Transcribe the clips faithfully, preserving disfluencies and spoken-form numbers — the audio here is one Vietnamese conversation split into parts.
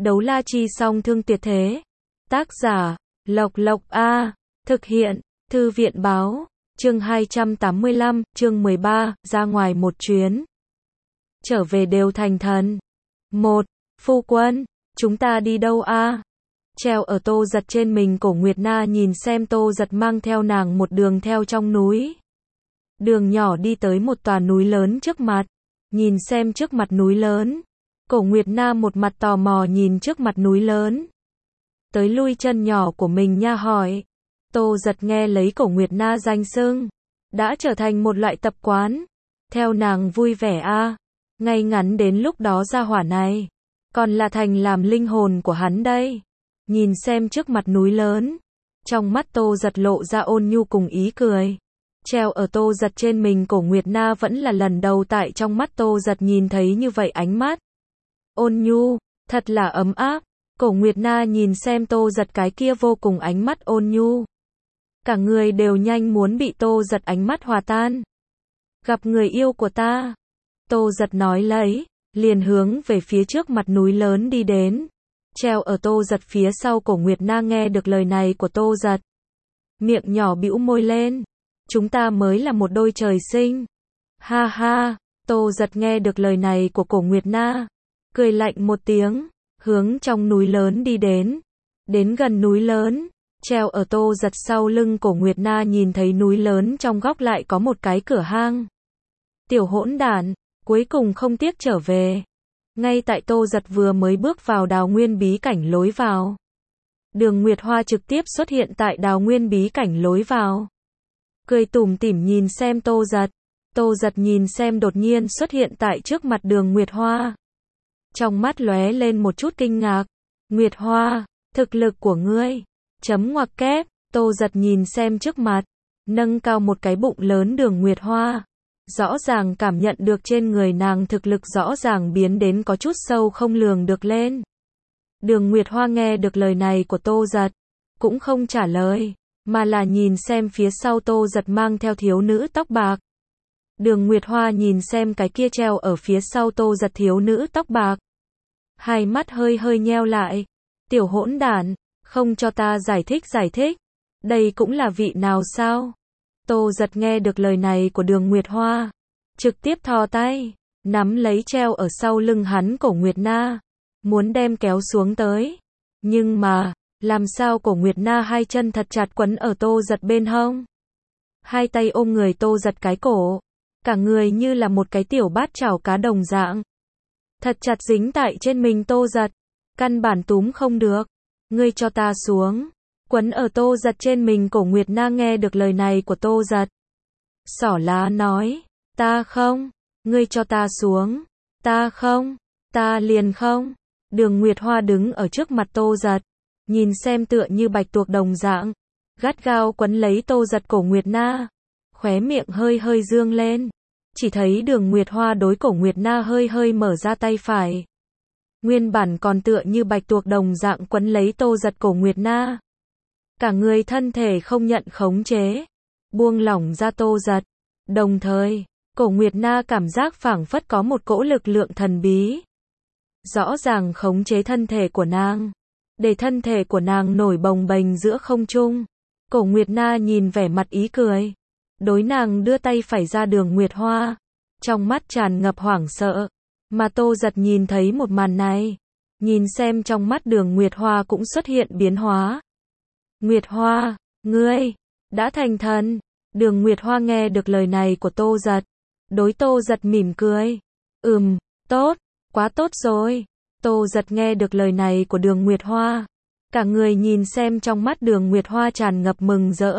Đấu la chi song thương tuyệt thế. Tác giả, Lộc Lộc A. Thực hiện, Thư viện báo. Chương hai trăm tám mươi lăm, chương mười ba, ra ngoài một chuyến. Trở về đều thành thần. Một, phu quân, chúng ta đi đâu a? Treo ở Tô Giật trên mình cổ Nguyệt Na nhìn xem Tô Giật mang theo nàng một đường theo trong núi. Đường nhỏ đi tới một tòa núi lớn trước mặt. Nhìn xem trước mặt núi lớn. Cổ Nguyệt Na một mặt tò mò nhìn trước mặt núi lớn. Tới lui chân nhỏ của mình nha hỏi. Tô Giật nghe lấy cổ Nguyệt Na danh xưng. Đã trở thành một loại tập quán. Theo nàng vui vẻ a. Ngay ngắn đến lúc đó ra hỏa này. Còn là thành làm linh hồn của hắn đây. Nhìn xem trước mặt núi lớn. Trong mắt Tô Giật lộ ra ôn nhu cùng ý cười. Treo ở Tô Giật trên mình cổ Nguyệt Na vẫn là lần đầu tại trong mắt Tô Giật nhìn thấy như vậy ánh mắt. Ôn nhu, thật là ấm áp. Cổ Nguyệt Na nhìn xem Tô Giật cái kia vô cùng ánh mắt ôn nhu. Cả người đều nhanh muốn bị Tô Giật ánh mắt hòa tan. Gặp người yêu của ta. Tô Giật nói lấy, liền hướng về phía trước mặt núi lớn đi đến. Treo ở Tô Giật phía sau cổ Nguyệt Na nghe được lời này của Tô Giật. Miệng nhỏ bĩu môi lên. Chúng ta mới là một đôi trời sinh. Ha ha, Tô Giật nghe được lời này của cổ Nguyệt Na. Cười lạnh một tiếng, hướng trong núi lớn đi đến. Đến gần núi lớn, treo ở Tô Giật sau lưng cổ Nguyệt Na nhìn thấy núi lớn trong góc lại có một cái cửa hang. Tiểu hỗn đản, cuối cùng không tiếc trở về. Ngay tại Tô Giật vừa mới bước vào đào nguyên bí cảnh lối vào. Đường Nguyệt Hoa trực tiếp xuất hiện tại đào nguyên bí cảnh lối vào. Cười tủm tỉm nhìn xem Tô Giật. Tô Giật nhìn xem đột nhiên xuất hiện tại trước mặt Đường Nguyệt Hoa. Trong mắt lóe lên một chút kinh ngạc. Nguyệt Hoa, thực lực của ngươi. Chấm ngoặc kép, Tô Giật nhìn xem trước mặt. Nâng cao một cái bụng lớn Đường Nguyệt Hoa. Rõ ràng cảm nhận được trên người nàng thực lực rõ ràng biến đến có chút sâu không lường được lên. Đường Nguyệt Hoa nghe được lời này của Tô Giật. Cũng không trả lời. Mà là nhìn xem phía sau Tô Giật mang theo thiếu nữ tóc bạc. Đường Nguyệt Hoa nhìn xem cái kia treo ở phía sau Tô Giật thiếu nữ tóc bạc. Hai mắt hơi hơi nheo lại. Tiểu hỗn đản, không cho ta giải thích giải thích. Đây cũng là vị nào sao? Tô Giật nghe được lời này của Đường Nguyệt Hoa. Trực tiếp thò tay. Nắm lấy treo ở sau lưng hắn cổ Nguyệt Na. Muốn đem kéo xuống tới. Nhưng mà, làm sao cổ Nguyệt Na hai chân thật chặt quấn ở Tô Giật bên hông. Hai tay ôm người Tô Giật cái cổ. Cả người như là một cái tiểu bát chảo cá đồng dạng. Thật chặt dính tại trên mình Tô Giật. Căn bản túm không được. Ngươi cho ta xuống. Quấn ở Tô Giật trên mình cổ Nguyệt Na nghe được lời này của Tô Giật. Xỏ lá nói. Ta không. Ngươi cho ta xuống. Ta không. Ta liền không. Đường Nguyệt Hoa đứng ở trước mặt Tô Giật. Nhìn xem tựa như bạch tuộc đồng dạng. Gắt gao quấn lấy Tô Giật cổ Nguyệt Na. Khóe miệng hơi hơi dương lên. Chỉ thấy Đường Nguyệt Hoa đối cổ Nguyệt Na hơi hơi mở ra tay phải. Nguyên bản còn tựa như bạch tuộc đồng dạng quấn lấy Tô Giật cổ Nguyệt Na. Cả người thân thể không nhận khống chế. Buông lỏng ra Tô Giật. Đồng thời, cổ Nguyệt Na cảm giác phảng phất có một cỗ lực lượng thần bí. Rõ ràng khống chế thân thể của nàng. Để thân thể của nàng nổi bồng bềnh giữa không trung. Cổ Nguyệt Na nhìn vẻ mặt ý cười. Đối nàng đưa tay phải ra Đường Nguyệt Hoa. Trong mắt tràn ngập hoảng sợ. Mà Tô Giật nhìn thấy một màn này. Nhìn xem trong mắt Đường Nguyệt Hoa cũng xuất hiện biến hóa. Nguyệt Hoa, ngươi, đã thành thần. Đường Nguyệt Hoa nghe được lời này của Tô Giật. Đối Tô Giật mỉm cười. Ừm, tốt, quá tốt rồi. Tô Giật nghe được lời này của Đường Nguyệt Hoa. Cả người nhìn xem trong mắt Đường Nguyệt Hoa tràn ngập mừng rỡ.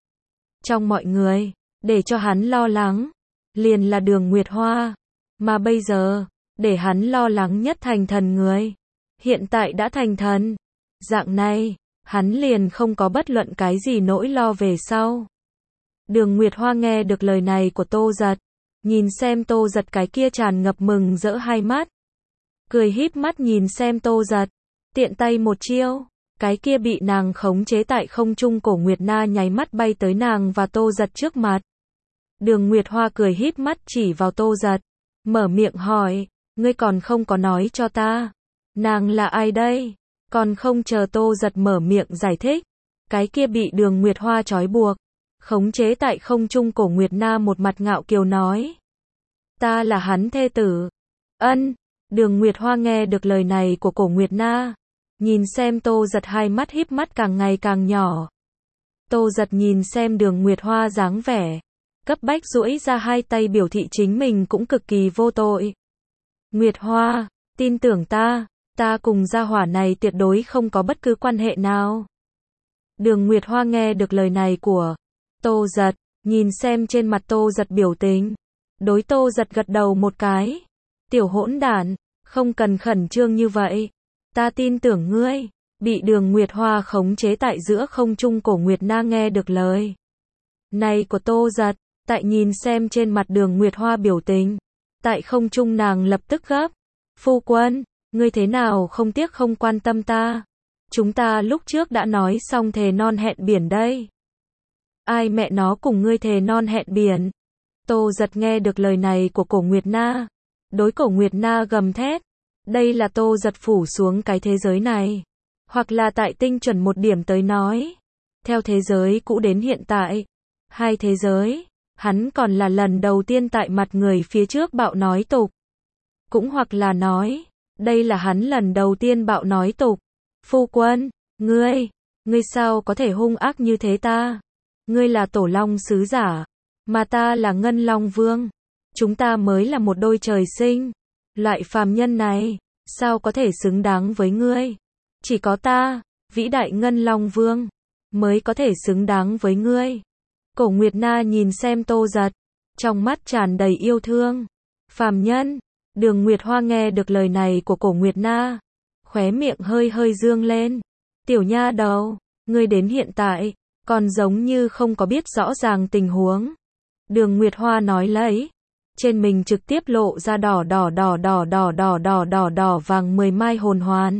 Trong mọi người, để cho hắn lo lắng, liền là Đường Nguyệt Hoa. Mà bây giờ, để hắn lo lắng nhất thành thần người. Hiện tại đã thành thần. Dạng này, hắn liền không có bất luận cái gì nỗi lo về sau. Đường Nguyệt Hoa nghe được lời này của Tô Giật. Nhìn xem Tô Giật cái kia tràn ngập mừng rỡ hai mắt. Cười híp mắt nhìn xem Tô Giật. Tiện tay một chiêu. Cái kia bị nàng khống chế tại không trung cổ Nguyệt Na nháy mắt bay tới nàng và Tô Giật trước mặt. Đường Nguyệt Hoa cười híp mắt chỉ vào Tô Giật. Mở miệng hỏi. Ngươi còn không có nói cho ta. Nàng là ai đây? Còn không chờ Tô Giật mở miệng giải thích. Cái kia bị Đường Nguyệt Hoa trói buộc, khống chế tại không trung Cổ Nguyệt Na một mặt ngạo kiều nói. Ta là hắn thê tử. Ân, Đường Nguyệt Hoa nghe được lời này của Cổ Nguyệt Na. Nhìn xem Tô Giật hai mắt híp mắt càng ngày càng nhỏ. Tô Giật nhìn xem Đường Nguyệt Hoa dáng vẻ, cấp bách duỗi ra hai tay biểu thị chính mình cũng cực kỳ vô tội. Nguyệt Hoa, tin tưởng ta, ta cùng gia hỏa này tuyệt đối không có bất cứ quan hệ nào. Đường Nguyệt Hoa nghe được lời này của Tô Giật, nhìn xem trên mặt Tô Giật biểu tình, đối Tô Giật gật đầu một cái. Tiểu hỗn đản, không cần khẩn trương như vậy, ta tin tưởng ngươi. Bị Đường Nguyệt Hoa khống chế tại giữa không trung Cổ Nguyệt Na nghe được lời này của Tô Giật, tại nhìn xem trên mặt Đường Nguyệt Hoa biểu tình, tại không trung nàng lập tức gấp. Phu quân, ngươi thế nào không tiếc không quan tâm ta? Chúng ta lúc trước đã nói xong thề non hẹn biển đây. Ai mẹ nó cùng ngươi thề non hẹn biển? Tô Giật nghe được lời này của Cổ Nguyệt Na, đối Cổ Nguyệt Na gầm thét. Đây là Tô Giật phủ xuống cái thế giới này, hoặc là tại tinh chuẩn một điểm tới nói, theo thế giới cũ đến hiện tại, hai thế giới, hắn còn là lần đầu tiên tại mặt người phía trước bạo nói tục. Cũng hoặc là nói, đây là hắn lần đầu tiên bạo nói tục. Phu quân, ngươi, ngươi sao có thể hung ác như thế ta? Ngươi là Tổ Long sứ giả, mà ta là Ngân Long Vương. Chúng ta mới là một đôi trời sinh. Loại phàm nhân này, sao có thể xứng đáng với ngươi? Chỉ có ta, vĩ đại Ngân Long Vương, mới có thể xứng đáng với ngươi. Cổ Nguyệt Na nhìn xem Tô Giật, trong mắt tràn đầy yêu thương. Phàm nhân, Đường Nguyệt Hoa nghe được lời này của Cổ Nguyệt Na, khóe miệng hơi hơi dương lên. Tiểu nha đầu, ngươi đến hiện tại, còn giống như không có biết rõ ràng tình huống. Đường Nguyệt Hoa nói lấy, trên mình trực tiếp lộ ra đỏ đỏ đỏ đỏ đỏ đỏ đỏ đỏ đỏ vàng mười mai hồn hoàn.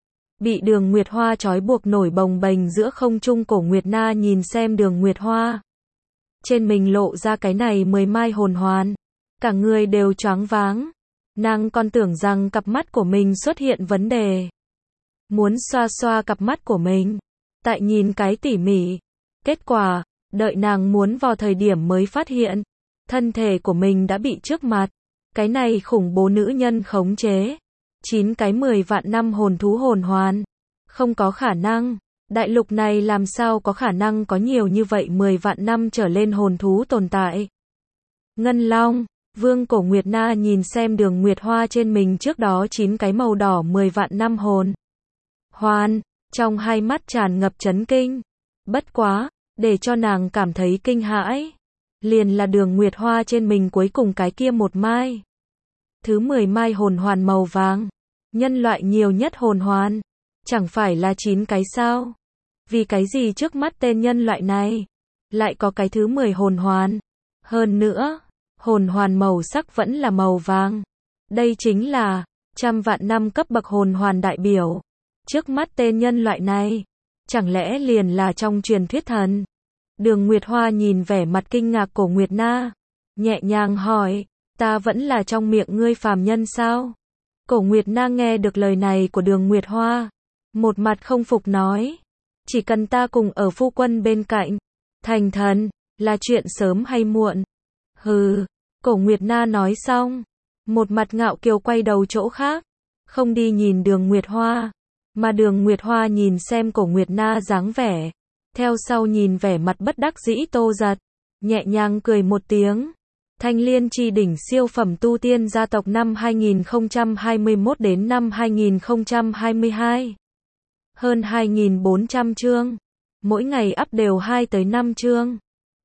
Bị Đường Nguyệt Hoa trói buộc nổi bồng bềnh giữa không trung Cổ Nguyệt Na nhìn xem Đường Nguyệt Hoa. Trên mình lộ ra cái này mười mai hồn hoàn, cả người đều choáng váng. Nàng còn tưởng rằng cặp mắt của mình xuất hiện vấn đề. Muốn xoa xoa cặp mắt của mình, tại nhìn cái tỉ mỉ. Kết quả, đợi nàng muốn vào thời điểm mới phát hiện, thân thể của mình đã bị trước mặt cái này khủng bố nữ nhân khống chế. Chín cái mười vạn năm hồn thú hồn hoàn. Không có khả năng, đại lục này làm sao có khả năng có nhiều như vậy mười vạn năm trở lên hồn thú tồn tại. Ngân Long Vương Cổ Nguyệt Na nhìn xem Đường Nguyệt Hoa trên mình trước đó chín cái màu đỏ mười vạn năm hồn hoàn, trong hai mắt tràn ngập chấn kinh. Bất quá, để cho nàng cảm thấy kinh hãi, liền là Đường Nguyệt Hoa trên mình cuối cùng cái kia một mai. Thứ mười mai hồn hoàn màu vàng, nhân loại nhiều nhất hồn hoàn, chẳng phải là chín cái sao? Vì cái gì trước mắt tên nhân loại này lại có cái thứ mười hồn hoàn? Hơn nữa, hồn hoàn màu sắc vẫn là màu vàng. Đây chính là trăm vạn năm cấp bậc hồn hoàn đại biểu. Trước mắt tên nhân loại này, chẳng lẽ liền là trong truyền thuyết thần? Đường Nguyệt Hoa nhìn vẻ mặt kinh ngạc Cổ Nguyệt Na, nhẹ nhàng hỏi, ta vẫn là trong miệng ngươi phàm nhân sao? Cổ Nguyệt Na nghe được lời này của Đường Nguyệt Hoa, một mặt không phục nói, chỉ cần ta cùng ở phu quân bên cạnh, thành thần, là chuyện sớm hay muộn. Hừ, Cổ Nguyệt Na nói xong, một mặt ngạo kiều quay đầu chỗ khác, không đi nhìn Đường Nguyệt Hoa, mà Đường Nguyệt Hoa nhìn xem Cổ Nguyệt Na dáng vẻ, theo sau nhìn vẻ mặt bất đắc dĩ Tô Giật, nhẹ nhàng cười một tiếng. Thanh Liên Chi đỉnh siêu phẩm tu tiên gia tộc năm hai nghìn không trăm hai mươi mốt đến năm hai nghìn không trăm hai mươi hai. Hơn hai nghìn bốn trăm chương, mỗi ngày up đều hai tới năm chương.